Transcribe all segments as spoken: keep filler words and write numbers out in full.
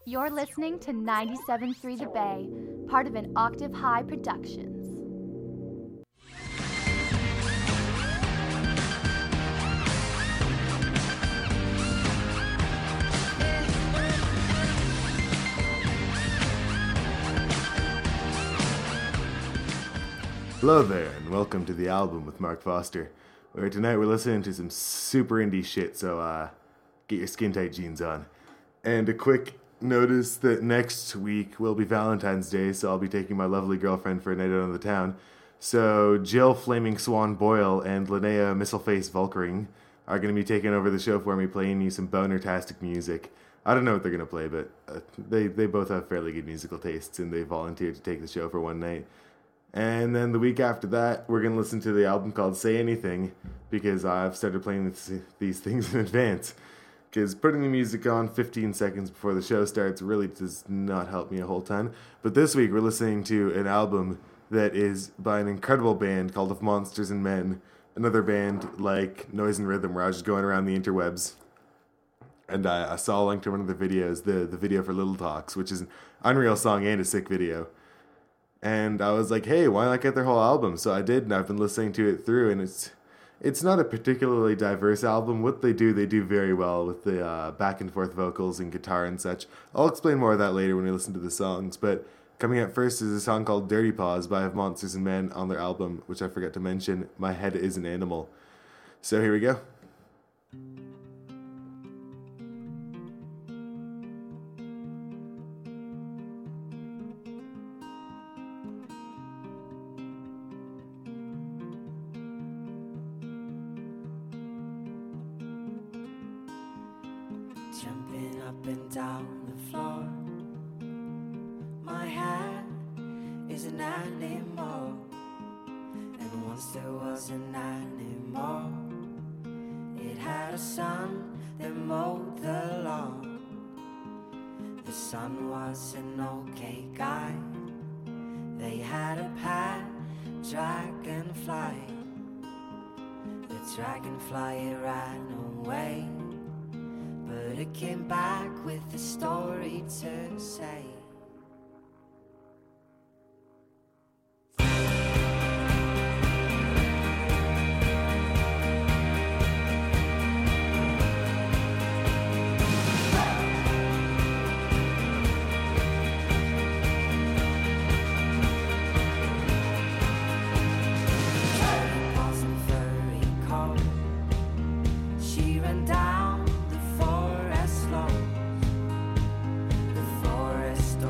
You're listening to ninety-seven point three The Bay, part of an Octave High Productions. Hello there, and welcome to The Album with Mark Foster, where tonight we're listening to some super indie shit, so uh, get your skin-tight jeans on. And a quick notice that next week will be Valentine's Day, so I'll be taking my lovely girlfriend for a night out on the town. So Jill Flaming Swan Boyle and Linnea Missleface Volkering are going to be taking over the show for me, playing you some boner-tastic music. I don't know what they're going to play, but uh, they, they both have fairly good musical tastes, and they volunteered to take the show for one night. And then the week after that, we're going to listen to the album called Say Anything, because I've started playing this, these things in advance. Because putting the music on fifteen seconds before the show starts really does not help me a whole ton. But this week, we're listening to an album that is by an incredible band called Of Monsters and Men, another band like Noise and Rhythm, where I was just going around the interwebs. And I, I saw a link to one of the videos, the, the video for Little Talks, which is an Unreal song and a sick video. And I was like, hey, why not get their whole album? So I did, and I've been listening to it through, and it's it's not a particularly diverse album. What they do, they do very well with the uh, back and forth vocals and guitar and such. I'll explain more of that later when we listen to the songs, but coming up first is a song called Dirty Paws by Of Monsters and Men on their album, which I forgot to mention, My Head is an Animal. So here we go. Jumping up and down the floor. My head is an animal, and once there was an animal. It had a son that mowed the lawn. The son was an okay guy. They had a pet dragonfly. The dragonfly it ran away, but it came back with a story to say. She ran down the forest lawn. The forest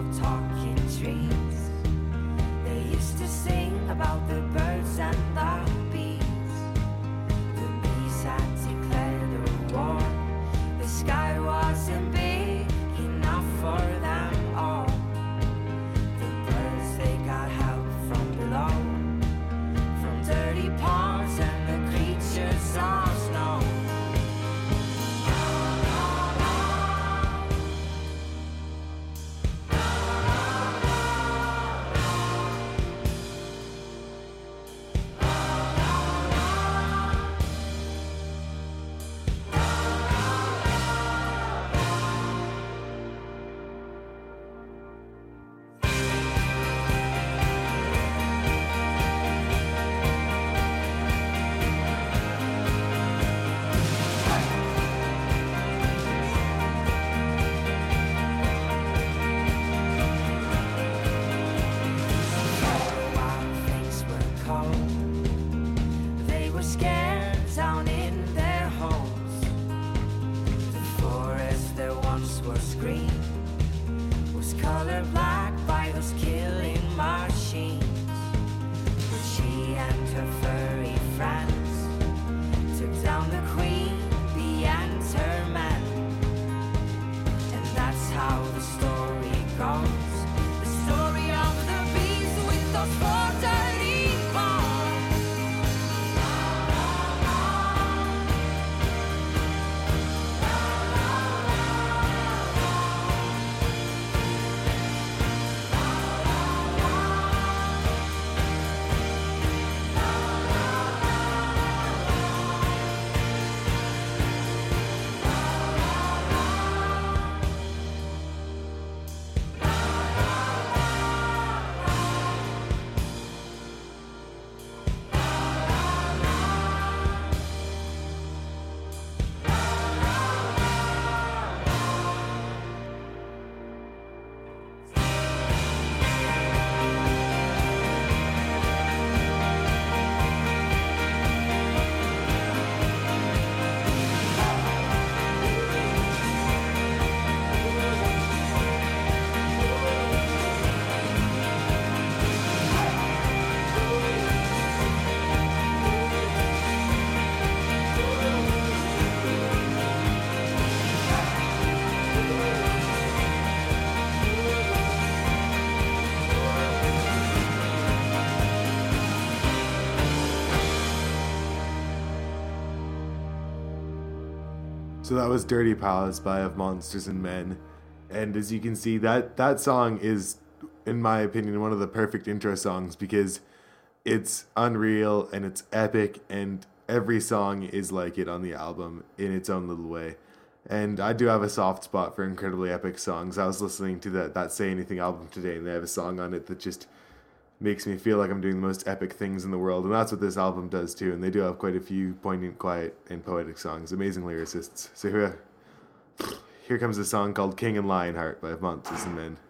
So that was Dirty Palace by Of Monsters and Men. And as you can see, that, that song is, in my opinion, one of the perfect intro songs because it's unreal and it's epic and every song is like it on the album in its own little way. And I do have a soft spot for incredibly epic songs. I was listening to that, that Say Anything album today and they have a song on it that just makes me feel like I'm doing the most epic things in the world. And that's what this album does too. And they do have quite a few poignant, quiet, and poetic songs. Amazing lyricists. So here, here comes a song called King and Lionheart by Of Monsters and Men.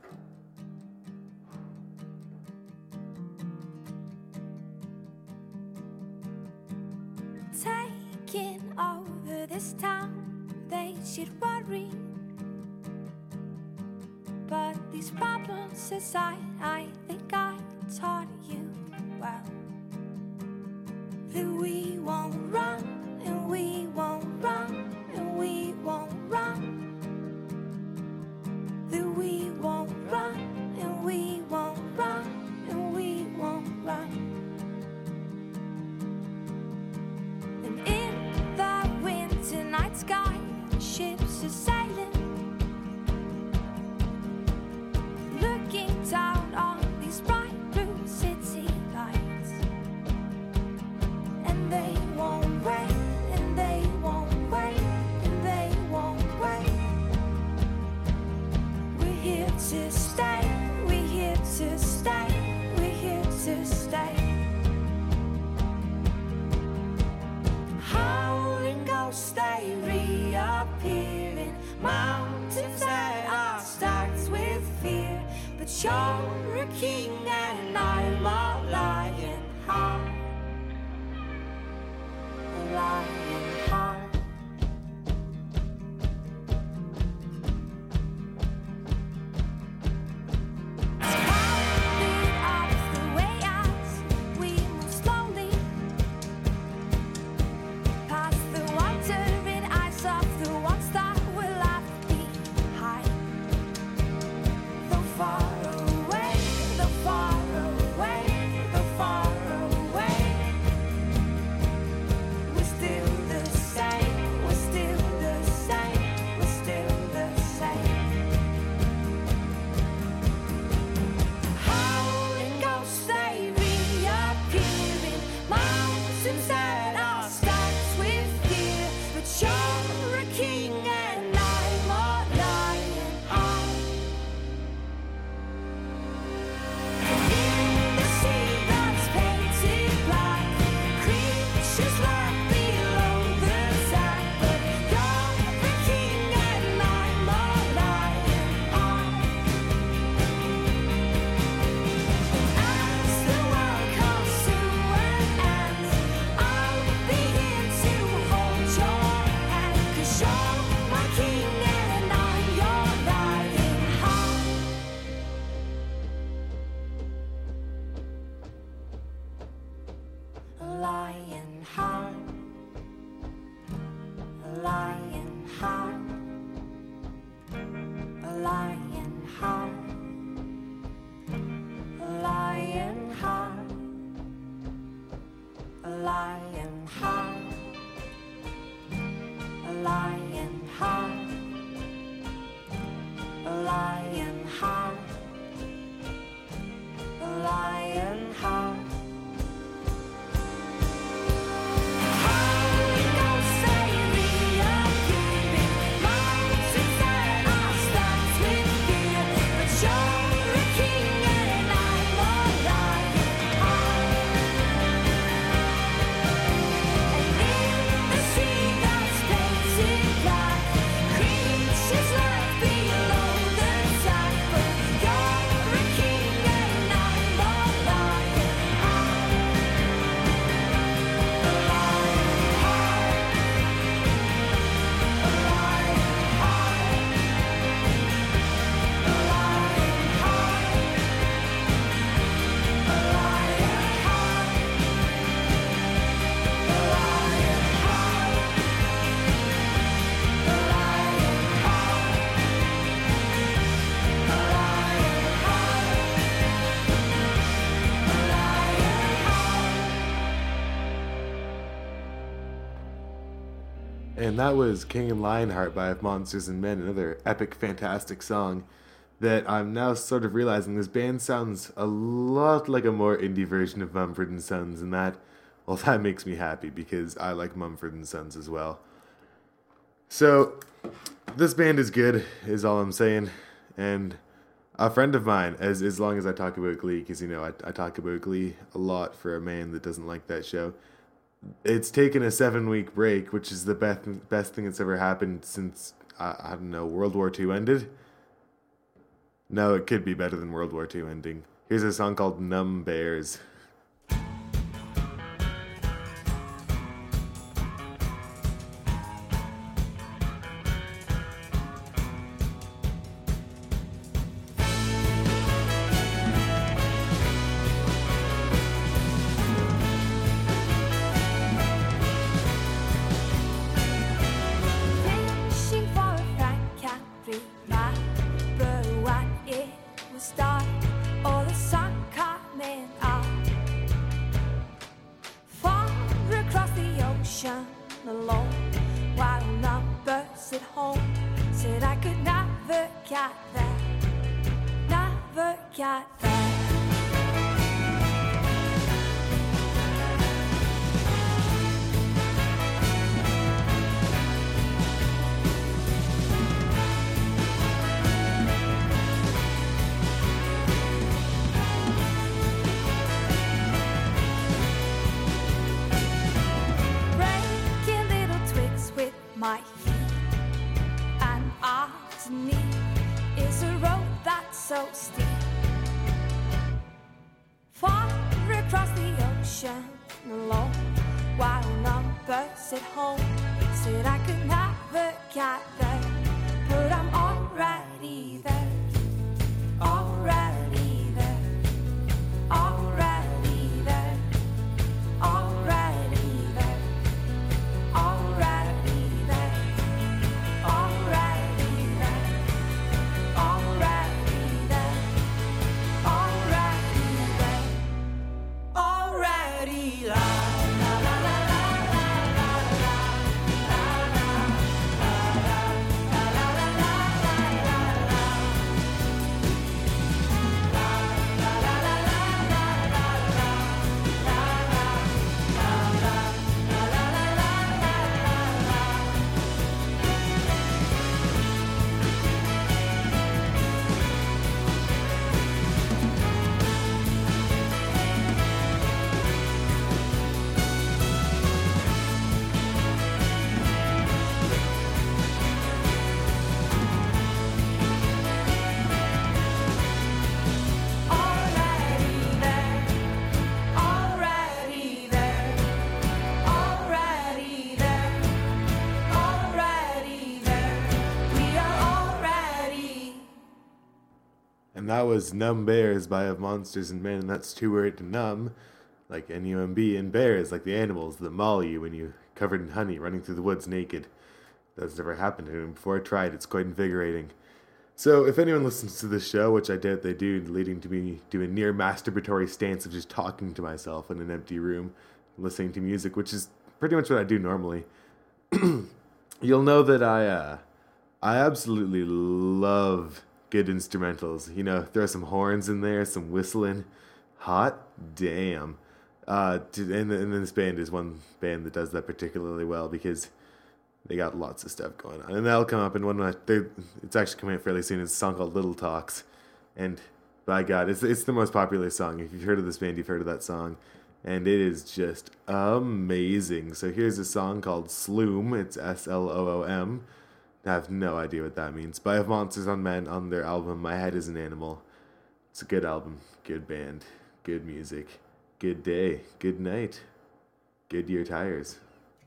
Taking over this town, they should worry. But these problems aside, I think I taught you well that we won't run, and we won't run, and we won't run. That we won't run, and we won't run, and we won't run. And in the winter night sky, ships are sailing, looking down on these bright blue city lights. And they won't wait, and they won't wait, and they won't wait. We're here to stay, we're here to stay, we're here to stay. Howling ghosts, they reappear in mountains that are stacked with fear. But you're a king and I'm a lion heart, a lion heart. Climbing up the way as we move slowly past the wandering eyes of the ones that were left behind. Though far away, though far away, though far away. And that was King and Lionheart by Monsters and Men, another epic, fantastic song that I'm now sort of realizing this band sounds a lot like a more indie version of Mumford and Sons, and that, well, that makes me happy because I like Mumford and Sons as well. So, this band is good, is all I'm saying, and a friend of mine, as as long as I talk about Glee, because, you know, I, I talk about Glee a lot for a man that doesn't like that show. It's taken a seven-week break, which is the best best thing that's ever happened since, uh, I don't know, World War Two ended? No, it could be better than World War Two ending. Here's a song called Numb Bears. My feet and arms and knees is a road that's so steep. Far across the ocean alone, while numbers at home said I could never get there, but I'm already there, already there, already there, already there, already. And that was Numb Bears by Of Monsters and Men, and that's two word numb, like N U M B, and bears, like the animals that maul you when you covered in honey, running through the woods naked. That's never happened to me before I tried. It's quite invigorating. So if anyone listens to this show, which I doubt they do, leading to me doing a near masturbatory stance of just talking to myself in an empty room, listening to music, which is pretty much what I do normally, you'll know that I, uh, I absolutely love good instrumentals. You know, throw some horns in there, some whistling. Hot damn. Uh, and, and this band is one band that does that particularly well because they got lots of stuff going on. And that'll come up in one of my... It's actually coming out fairly soon. It's a song called Little Talks. And by God, it's, it's the most popular song. If you've heard of this band, you've heard of that song. And it is just amazing. So here's a song called Sloom. It's S L O O M. I have no idea what that means. By Of Monsters and Men on their album My Head is an Animal. It's a good album, good band, good music, good day, good night, Goodyear tires.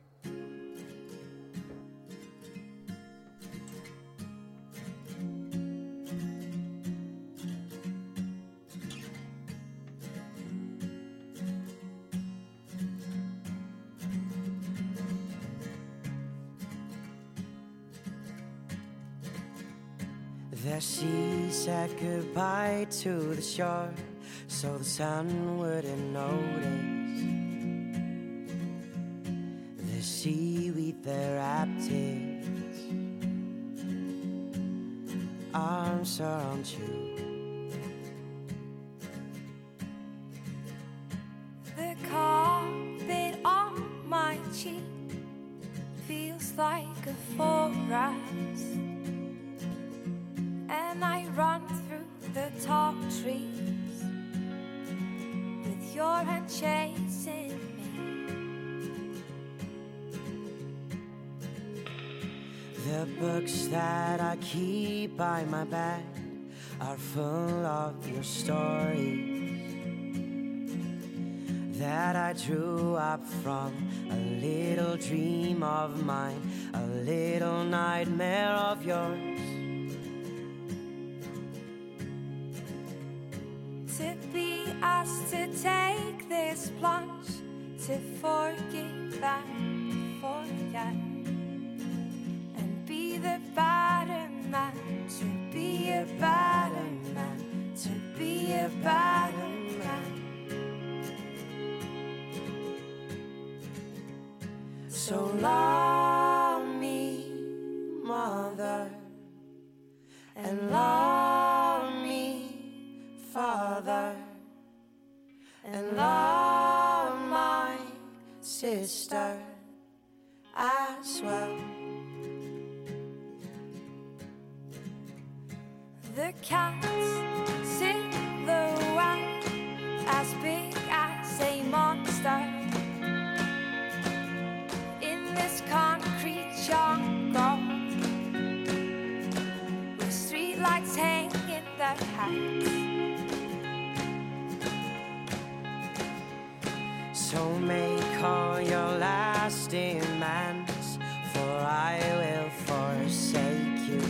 The sea said goodbye to the shore, so the sun wouldn't notice. The seaweed beat their raptors. Arms surround you. The carpet on my cheek feels like a forest, and I run through the tall trees with your hand chasing me. The books that I keep by my bed are full of your stories that I drew up from a little dream of mine, a little nightmare of yours. To be asked to take this plunge, to forgive and forget, and be the better man, to be a better man, to be a better man. So love me, mother, and love me, father, and love my sister as well. The cat's silhouette as big as a monster in this concrete jungle, with streetlights hanging their heads. So make all your last demands, for I will forsake you,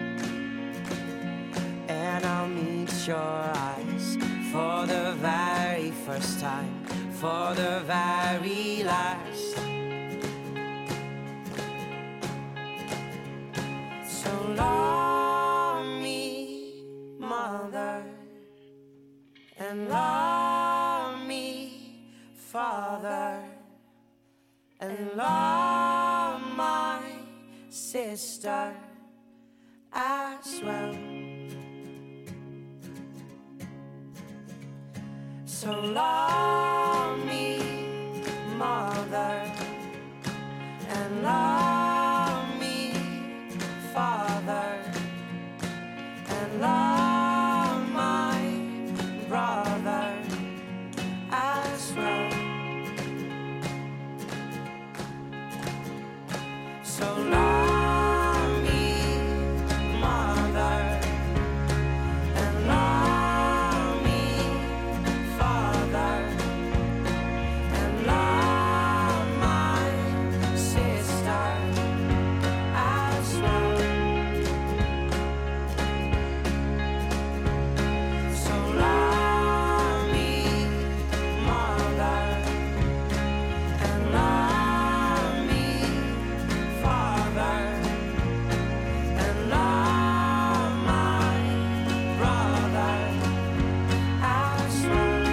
and I'll meet your eyes for the very first time, for the very last. So love me, mother, and love me, father, and love my sister as well. So love me, mother, and love me, father, and love my brother as well. So love me, mother, and love me, father, and love my sister as well. So love me, mother, and love me, father, and love my brother as well.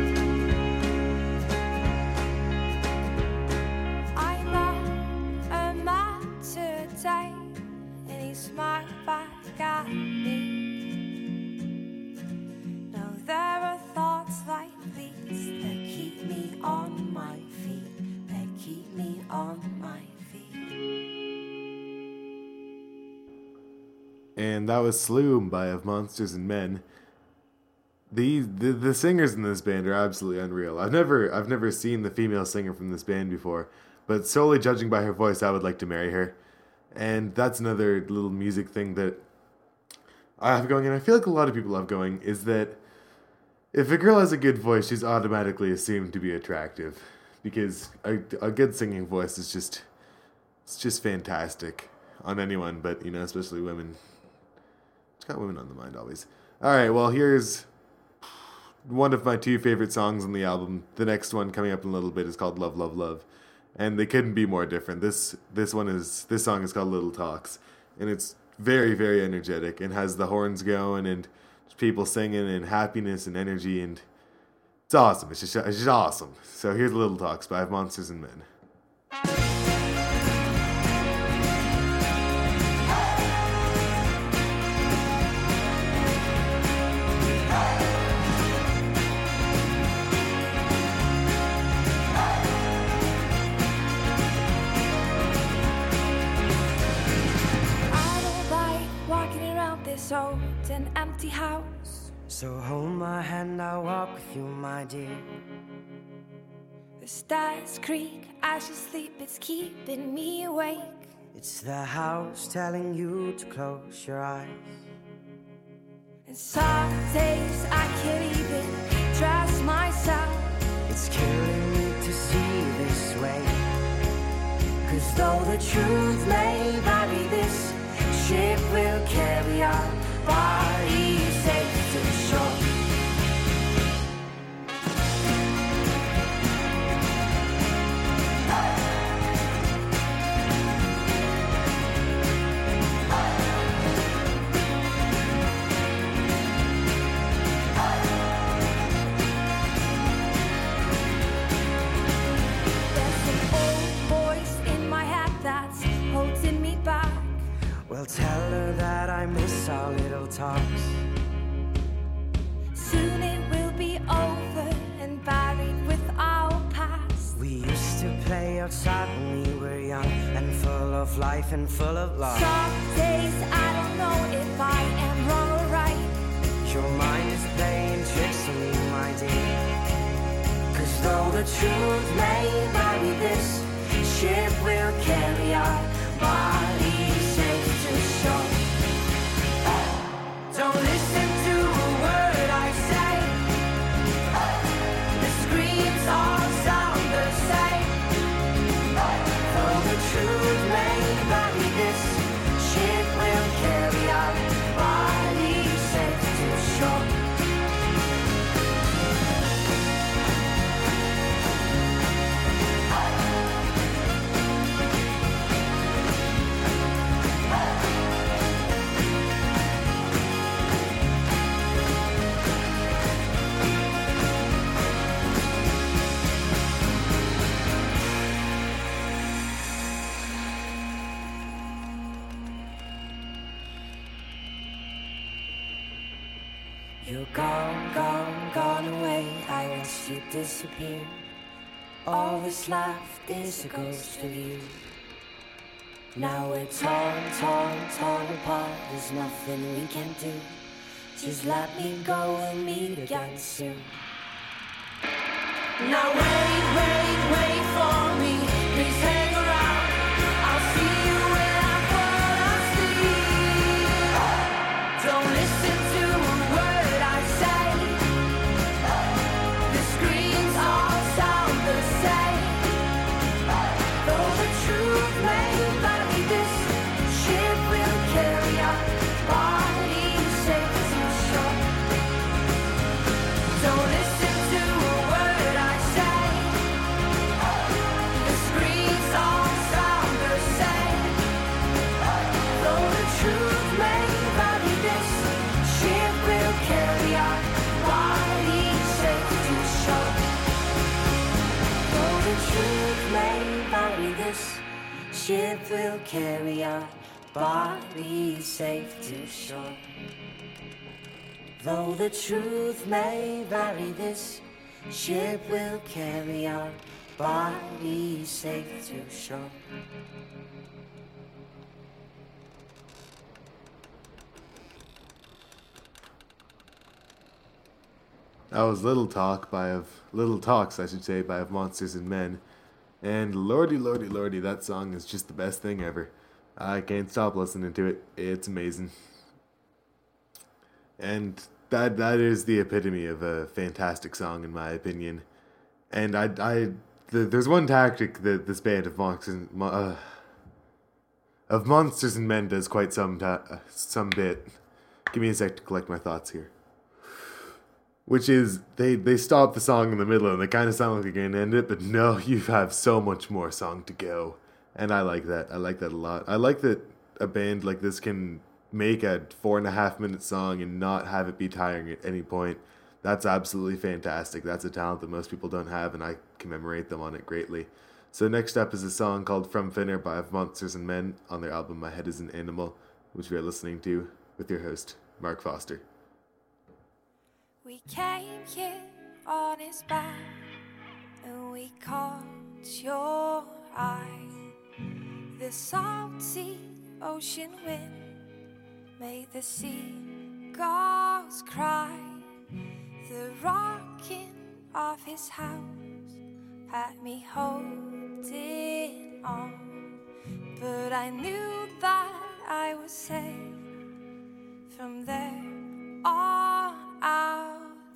I met a man today, and he smiled back at me. Now there are thoughts like these that keep me on my feet, that keep me on my feet. And that was Sloom by Of Monsters and Men. The, the the singers in this band are absolutely unreal. I've never I've never seen the female singer from this band before, but solely judging by her voice, I would like to marry her. And that's another little music thing that I have going, and I feel like a lot of people have going, is that if a girl has a good voice, she's automatically assumed to be attractive, because a, a good singing voice is just it's just fantastic on anyone, but you know, especially women. It's got women on the mind always. All right, well, here's one of my two favorite songs on the album. The next one coming up in a little bit is called Love, Love, Love. And they couldn't be more different. This this one is this song is called Little Talks. And it's very, very energetic and has the horns going and people singing and happiness and energy, and it's awesome. It's just it's just awesome. So here's Little Talks by Monsters and Men. empty house. So hold my hand, I'll walk with you, my dear. The stars creak as you sleep, it's keeping me awake. It's the house telling you to close your eyes. And some days I can't even trust myself. It's killing me to see this way. Cause though the truth may vary, this ship will carry our bodies safe to shore. Well, tell her that I miss our little talks. Soon it will be over and buried with our past. We used to play outside when we were young and full of life and full of love. Some days I don't know if I am wrong or right. Your mind is playing tricks on me, my dear. Cause though the truth may vary, this ship will carry our bodies safe to shore. Don't listen to a word I say. The screams all sound the same. Though the truth may vary, this ship will carry our bodies safe to shore. You're gone, gone, gone away. I watched you disappear. All that's left is a ghost of you. Now we're torn, torn, torn apart. There's nothing we can do. Just let me go and meet again soon. Now wait, wait, wait for me. Please hang around. I'll see you when I fall asleep. Don't listen to a word I say. The screams all sound the same. Though the truth may vary, this ship will carry our bodies safe to shore. Don't listen to a word I say. The screams all sound the same. Though the truth may vary, this ship will carry our bodies safe to shore. Though the truth may vary, this ship will carry our bodies safe to shore. Though the truth may vary, this ship will carry our bodies safe to shore. That was Little Talk by of Little Talks, I should say, by Of Monsters and Men. And lordy, lordy, lordy, that song is just the best thing ever. I can't stop listening to it. It's amazing. And that that is the epitome of a fantastic song, in my opinion. And I, I the, there's one tactic that this band of monsters, uh, of Monsters and Men does quite some ta- uh, some bit. Give me a sec to collect my thoughts here. Which is, they, they stop the song in the middle and they kind of sound like they're going to end it, but no, you have so much more song to go. And I like that. I like that a lot. I like that a band like this can make a four and a half minute song and not have it be tiring at any point. That's absolutely fantastic. That's a talent that most people don't have, and I commemorate them on it greatly. So next up is a song called From Finner by Of Monsters and Men on their album My Head is an Animal, which we are listening to with your host, Mark Foster. We came here on his back and we caught your eye. The salty ocean wind made the sea go hearts cry. The rocking of his house had me holding on, but I knew that I was safe from there on out.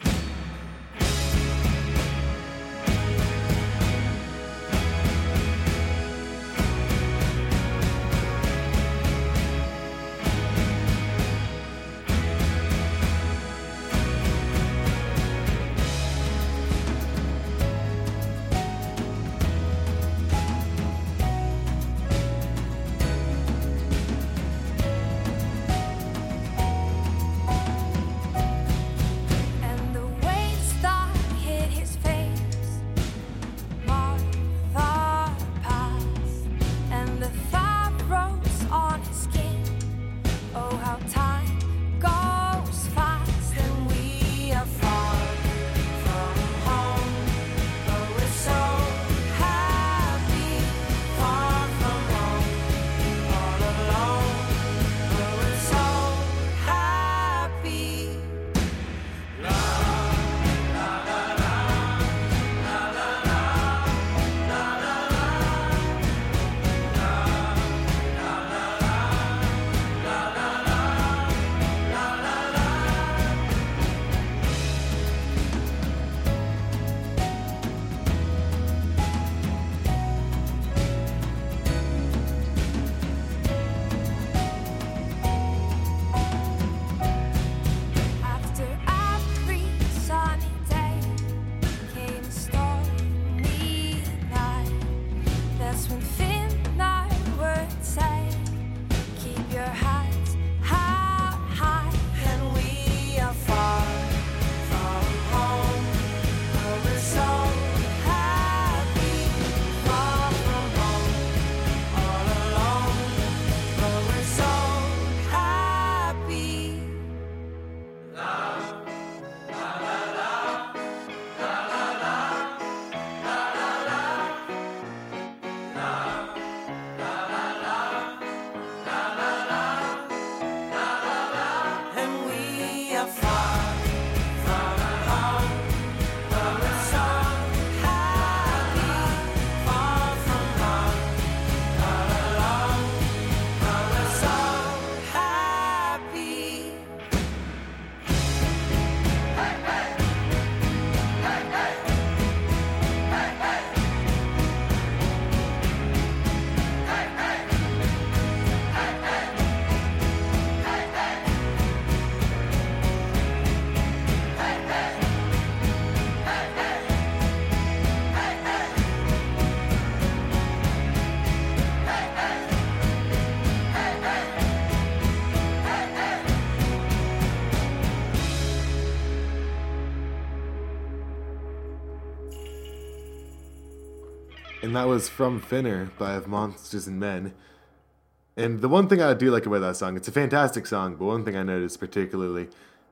And that was From Finner by Of Monsters and Men. And the one thing I do like about that song, it's a fantastic song, but one thing I noticed particularly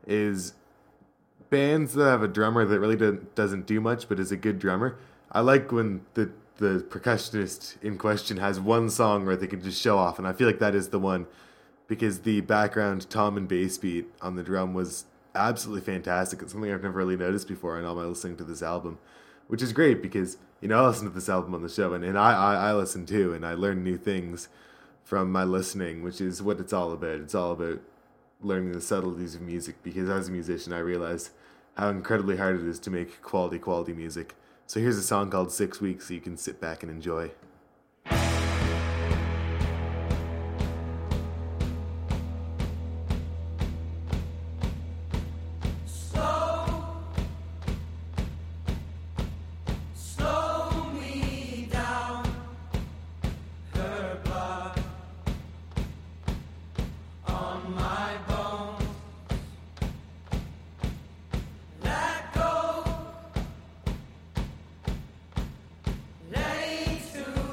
is bands that have a drummer that really don't, doesn't do much but is a good drummer. I like when the, the percussionist in question has one song where they can just show off, and I feel like that is the one, because the background tom and bass beat on the drum was absolutely fantastic. It's something I've never really noticed before in all my listening to this album, which is great because, you know, I listen to this album on the show, and, and I, I, I listen too, and I learn new things from my listening, which is what it's all about. It's all about learning the subtleties of music, because as a musician, I realized how incredibly hard it is to make quality, quality music. So here's a song called Six Weeks so you can sit back and enjoy. Lay to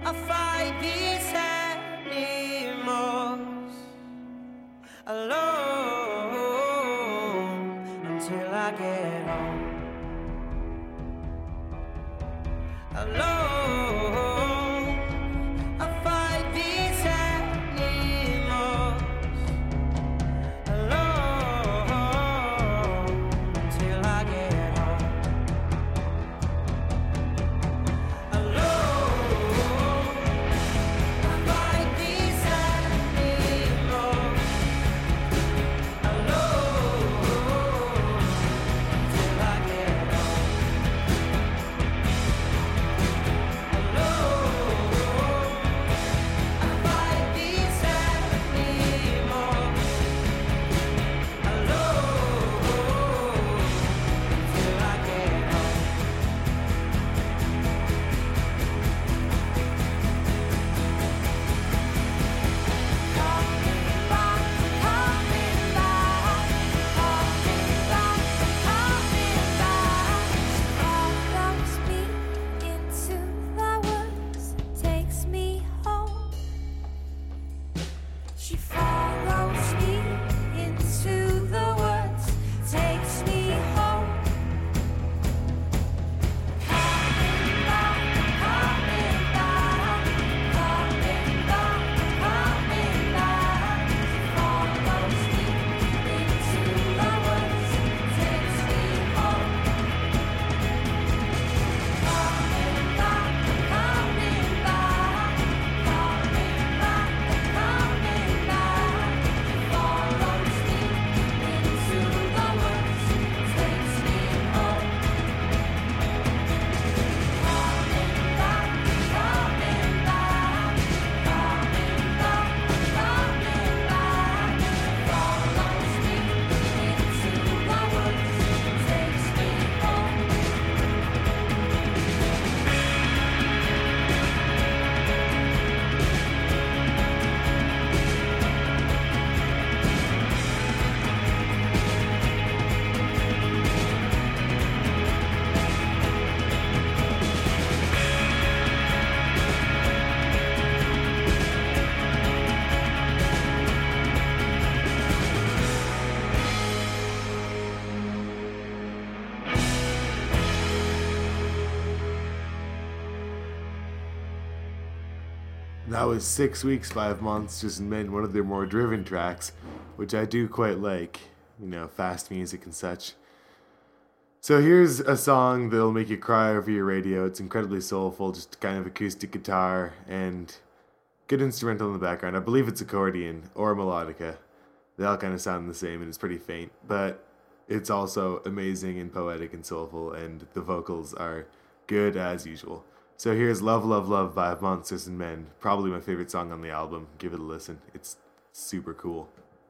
I fight these animals alone until I get home. Alone, I fight these animals alone until I get home. Alone, I fight these animals alone until I get home. She follows me into the woods, takes me home. Coming back, coming back, coming back, coming back. She follows me into the woods, takes me home. Coming back, coming back, coming back, coming back. Follows me into the woods, takes me home. Coming back, coming back, coming back, coming back. Follows me into the woods, takes me home. That was Six Weeks, Five Monsters and Men, one of their more driven tracks, which I do quite like, you know, fast music and such. So here's a song that'll make you cry over your radio. It's incredibly soulful, just kind of acoustic guitar and good instrumental in the background. I believe it's accordion or melodica. They all kind of sound the same and it's pretty faint, but it's also amazing and poetic and soulful, and the vocals are good as usual. So here's Love, Love, Love by Monsters and Men. Probably my favorite song on the album. Give it a listen. It's super cool.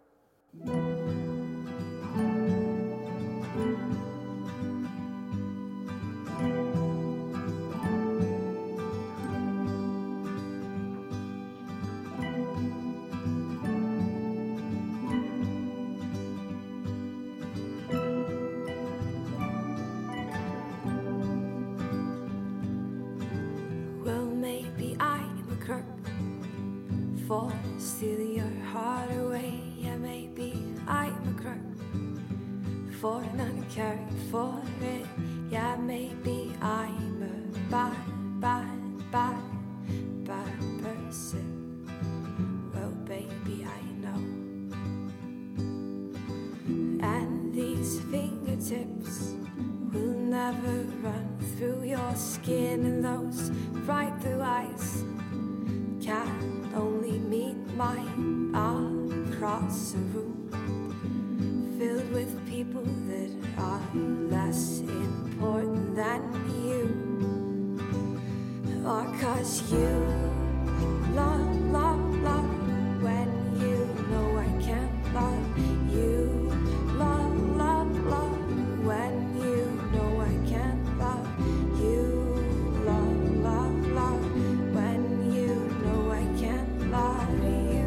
Well, maybe I'm a crook for stealing your heart away. Yeah, maybe I'm a crook for not caring for it. Yeah, maybe I'm a bad, bad, bad, bad person. Well, baby, I know. And these fingertips will never run through your skin, and those bright blue eyes can only meet mine across a room filled with people that are less important than you. Or 'cause you love, love, love when you know I can't love you. Love, love, love when you know I can't love you. Love, love, love when you know I can't love you.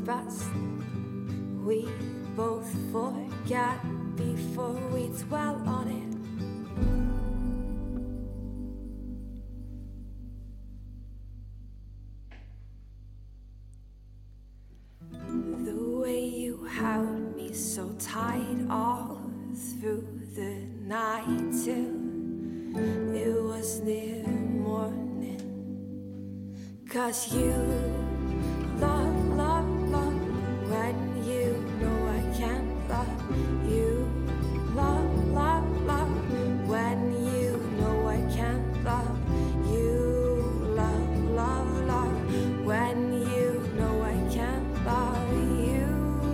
best we both forget before we dwell on it. The way you held me so tight all through the night till it was near morning. 'Cause you love, love, love when you know I can't love you. Love, love, love when you know I can't love you. Love, love, love when you know I can't love you.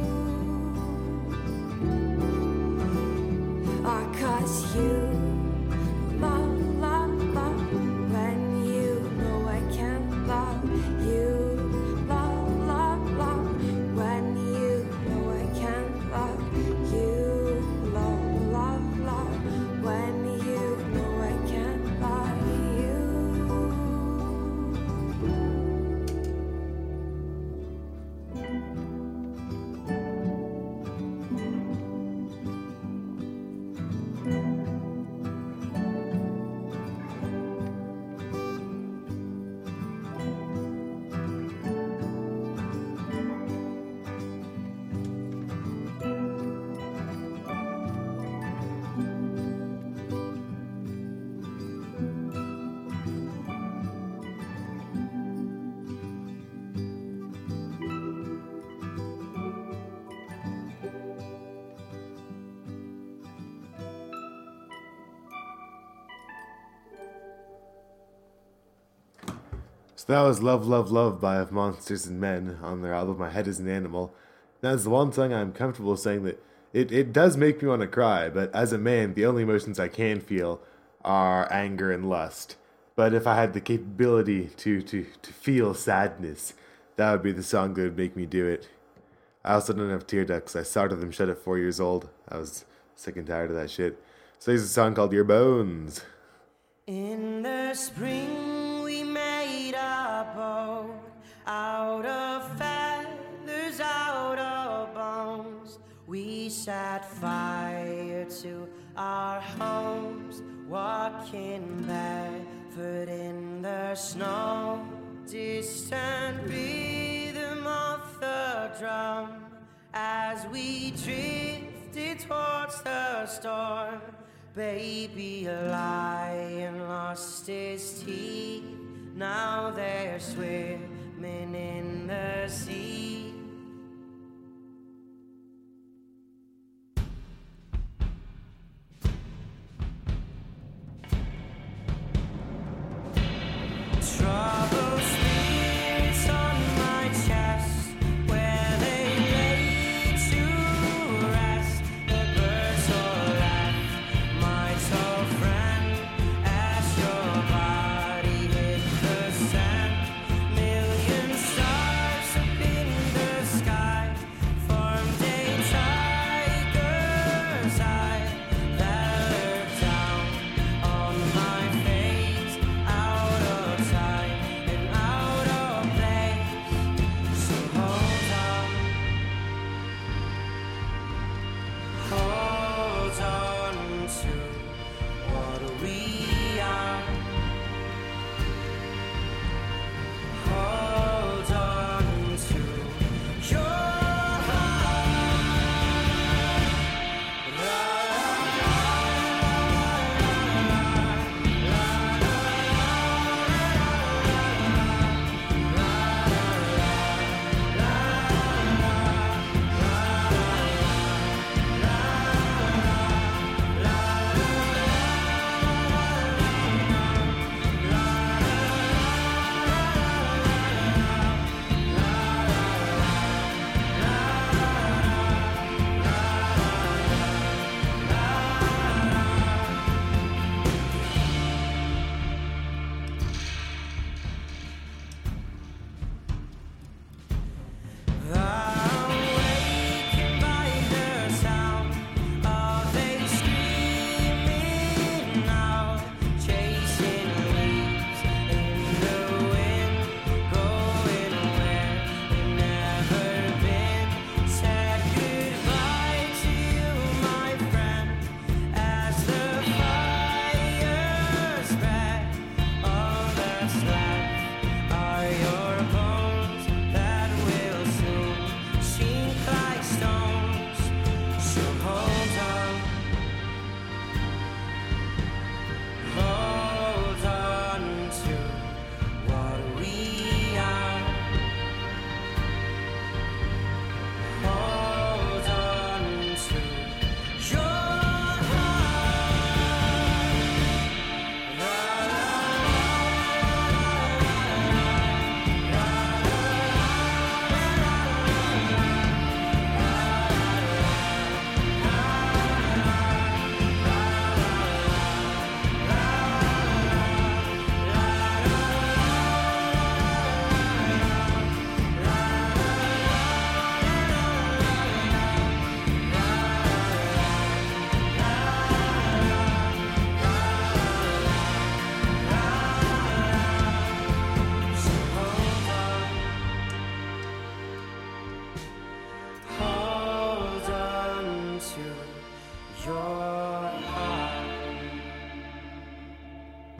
Ah, 'cause you love, love, love when you know I can't love you. Love, love, love when you know I can't love you. Love, love, love when you know I can't love you. So that was Love, Love, Love by Monsters and Men on their album My Head is an Animal. That's the one song I'm comfortable saying that it, it does make me want to cry, but as a man, the only emotions I can feel are anger and lust. But if I had the capability to, to, to feel sadness, that would be the song that would make me do it. I also don't have tear ducts. I started them shut at four years old. I was sick and tired of that shit. So here's a song called Your Bones. In the spring we made a boat out of feathers, out of bones. We set fire to our homes, walking barefoot in the snow. Distant rhythm of the drum as we drifted towards the storm. Baby, a lion lost his teeth. Now they're swimming in the sea. Trouble spirits on my chest, where they lay to rest. The birds all left, my tall friend, as your body hit the sand. Million stars up in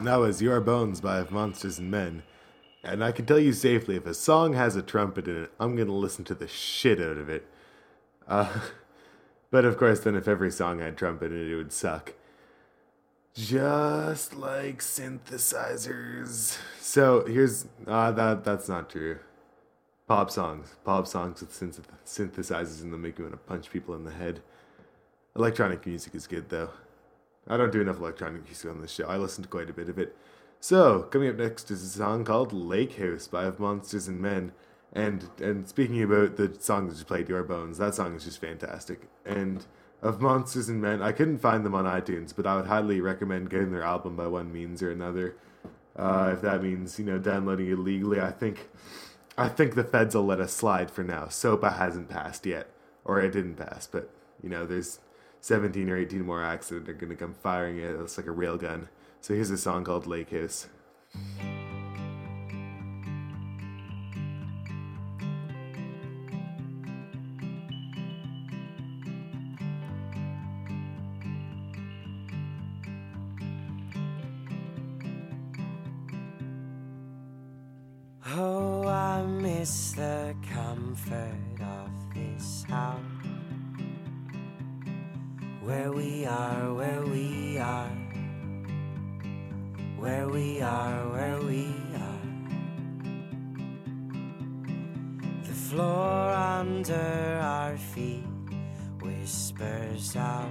That was Your Bones by Monsters and Men. And I can tell you safely, if a song has a trumpet in it, I'm going to listen to the shit out of it. Uh, but of course, then if every song had trumpet in it, it would suck. Just like synthesizers. So here's, uh, that that's not true. Pop songs. Pop songs with synth- synthesizers and them make you want to punch people in the head. Electronic music is good, though. I don't do enough electronic music on this show. I listen to quite a bit of it. So, coming up next is a song called Lake House by Monsters and Men. And and speaking about the song that just played, Your Bones, that song is just fantastic. And of Monsters and Men, I couldn't find them on iTunes, but I would highly recommend getting their album by one means or another. Uh, if that means, you know, downloading it legally, I think I think the feds will let us slide for now. SOPA hasn't passed yet. Or it didn't pass, but, you know, there's seventeen or eighteen more acts that are going to come firing it. It's like a railgun. So here's a song called Lake House. Oh, I miss the comfort of this house, where we are, where we are, where we are, where we are. The floor under our feet whispers out,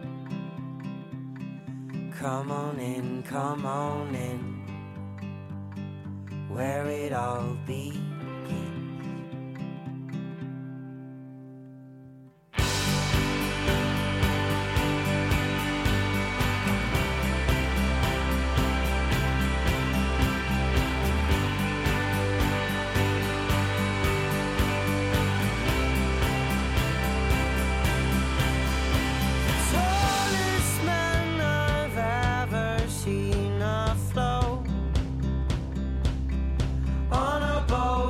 come on in, come on in, where it all begins. Tallest man I've ever seen afloat on a boat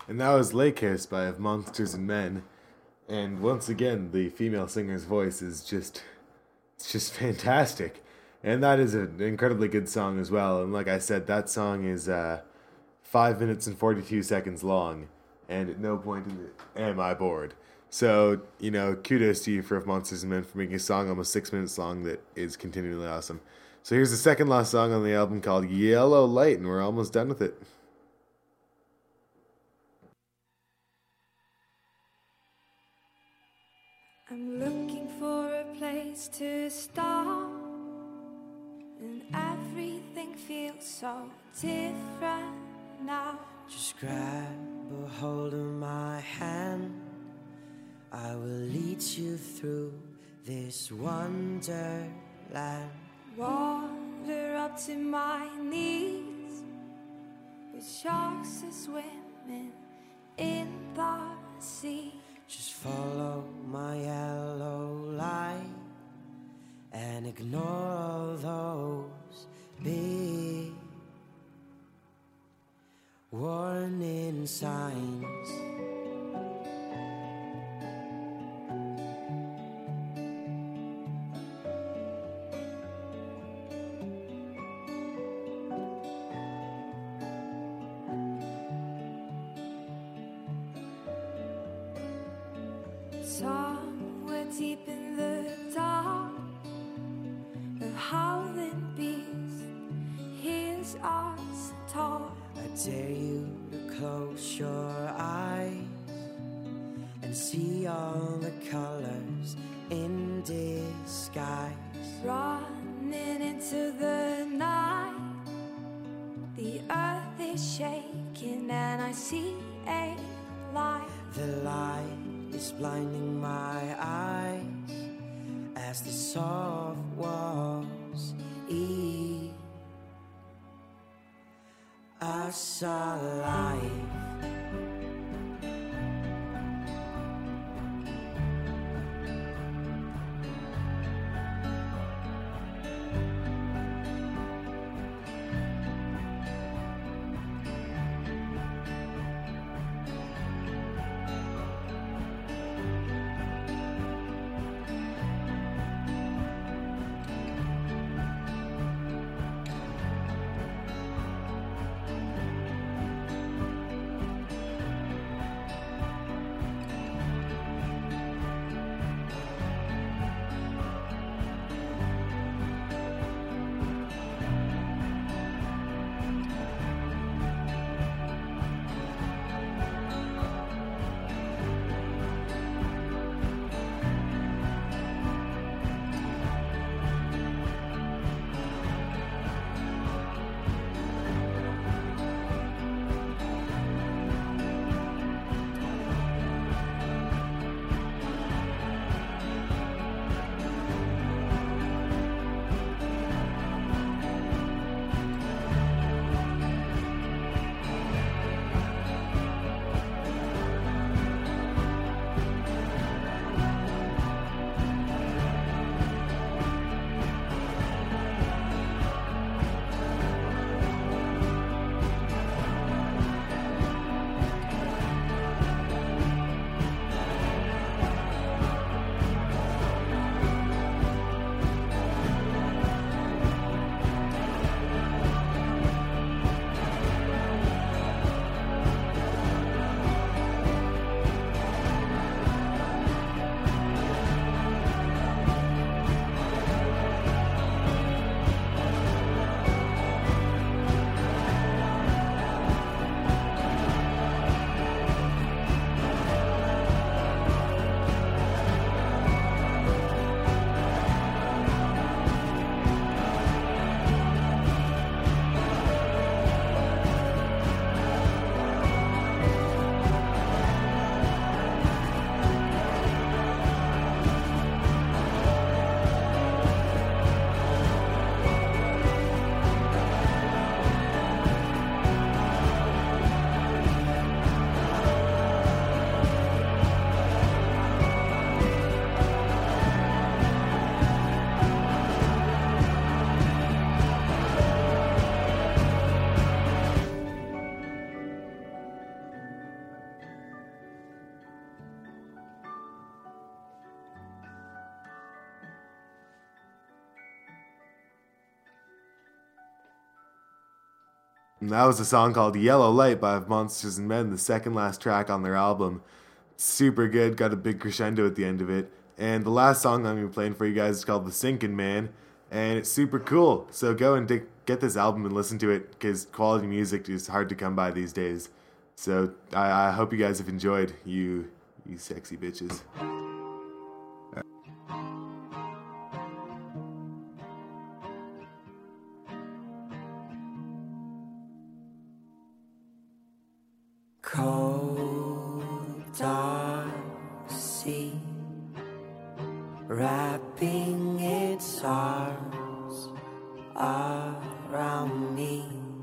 And that was Lake Kiss by Of Monsters and Men. And once again, the female singer's voice is just, it's just fantastic. And that is an incredibly good song as well. And like I said, that song is uh, five minutes and forty-two seconds long. And at no point in it am I bored. So, you know, kudos to you for Of Monsters and Men for making a song almost six minutes long that is continually awesome. So here's the second last song on the album called Yellow Light, and we're almost done with it. I'm looking for a place to start, and everything feels so different now. Just grab a hold of my hand, I will lead you through this wonderland. Water up to my knees, with sharks are swimming in the sea. Just follow my yellow light and ignore all those big warning signs. Somewhere deep in the dark, a howling beast hears us talk. I dare you to close your eyes and see all the colors in disguise. Running into the night, the earth is shaking and I see a light. The light is blinding my eyes as the soft walls eat us alive. And that was a song called Yellow Light by Monsters and Men, the second last track on their album. Super good, got a big crescendo at the end of it. And the last song I'm going to be playing for you guys is called The Sinkin' Man, and it's super cool. So go and dig, get this album and listen to it, because quality music is hard to come by these days. So I, I hope you guys have enjoyed, you, you sexy bitches. Cold, dark sea, wrapping its arms around me,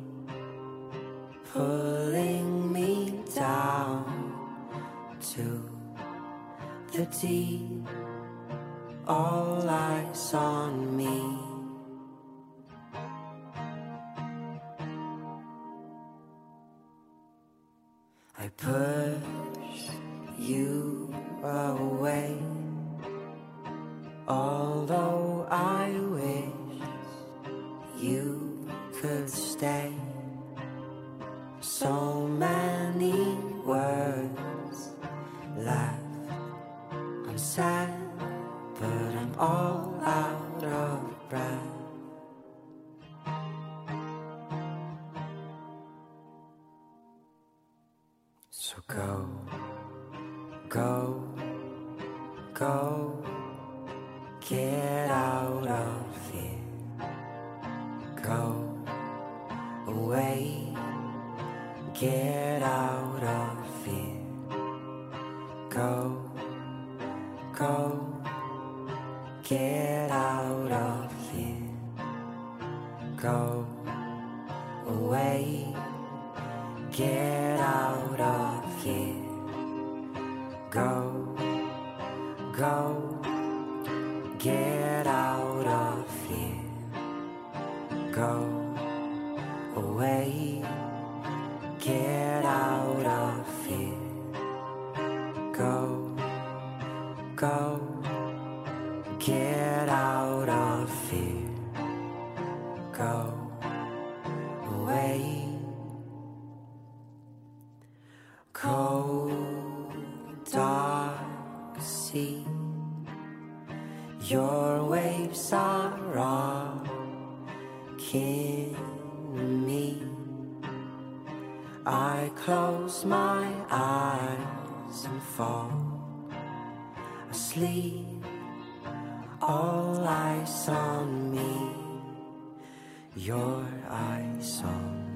pulling me down to the deep, all eyes on me. I push you away, although I wish you could stay. So many words left unsaid, but I'm all out of breath. So go, go, go, get out of here. Go away, get out of here. Go, go, get out of here. Go away, get out of here. Go, go, get out of here. Go away, get out of here. Go, go, get out of here. Go away. Cold, dark sea, your waves are rocking me. I close my eyes and fall asleep, all eyes on me, your eyes on me.